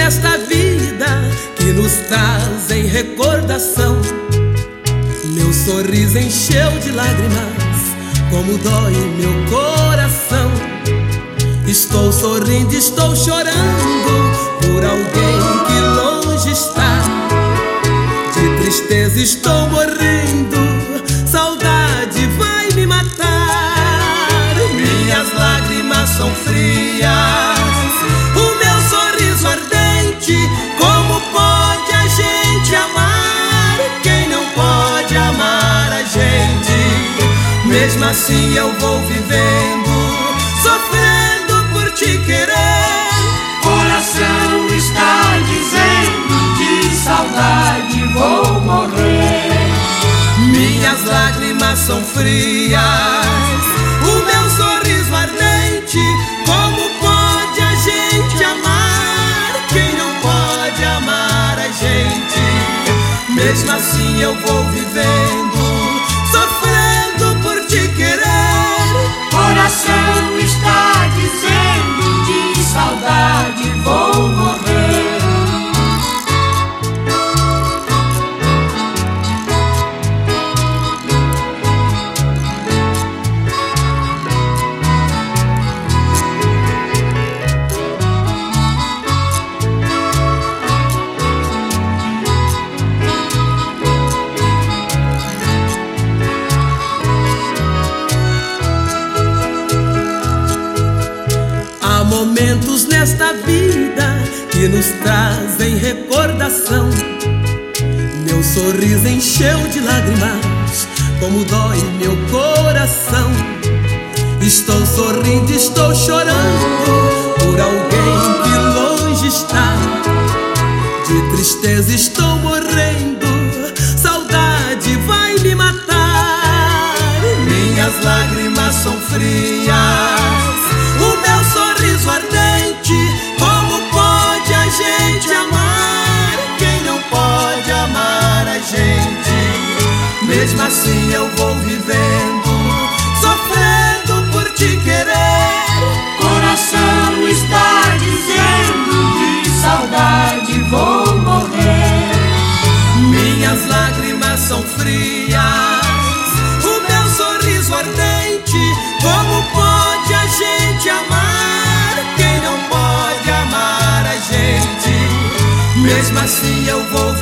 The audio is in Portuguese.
nesta vida que nos trazem recordação. Meu sorriso encheu de lágrimas, como dói meu coração. Estou sorrindo, estou chorando por alguém que longe está. De tristeza estou morrendo, saudade vai me matar. Minhas lágrimas são frias, o meu sorriso ardente. Como pode a gente amar quem não pode amar a gente? Mesmo assim eu vou vivendo, sofrendo por te querer. Coração está dizendo, de saudade vou morrer. Minhas lágrimas são frias, o meu sorriso ardente. Como pode a gente amar quem não pode amar a gente? Mesmo assim eu vou vivendo, sofrendo por te querer. Coração está dizendo, de saudade vou morrer. Há momentos nesta vida que nos trazem recordação. Meu sorriso encheu de lágrimas, como dói meu coração. Estou sorrindo, estou chorando por alguém que longe está. De tristeza estou morrendo, saudade vai me matar. Minhas lágrimas são frias, o meu sorriso ardente. Como pode a gente amar quem não pode amar a gente? Mesmo assim eu vou vivendo, sofrendo por te querer. Coração está dizendo, de saudade vou morrer. Minhas lágrimas são frias, o meu sorriso ardente. Como pode a gente amar quem não pode amar a gente? Mesmo assim eu vou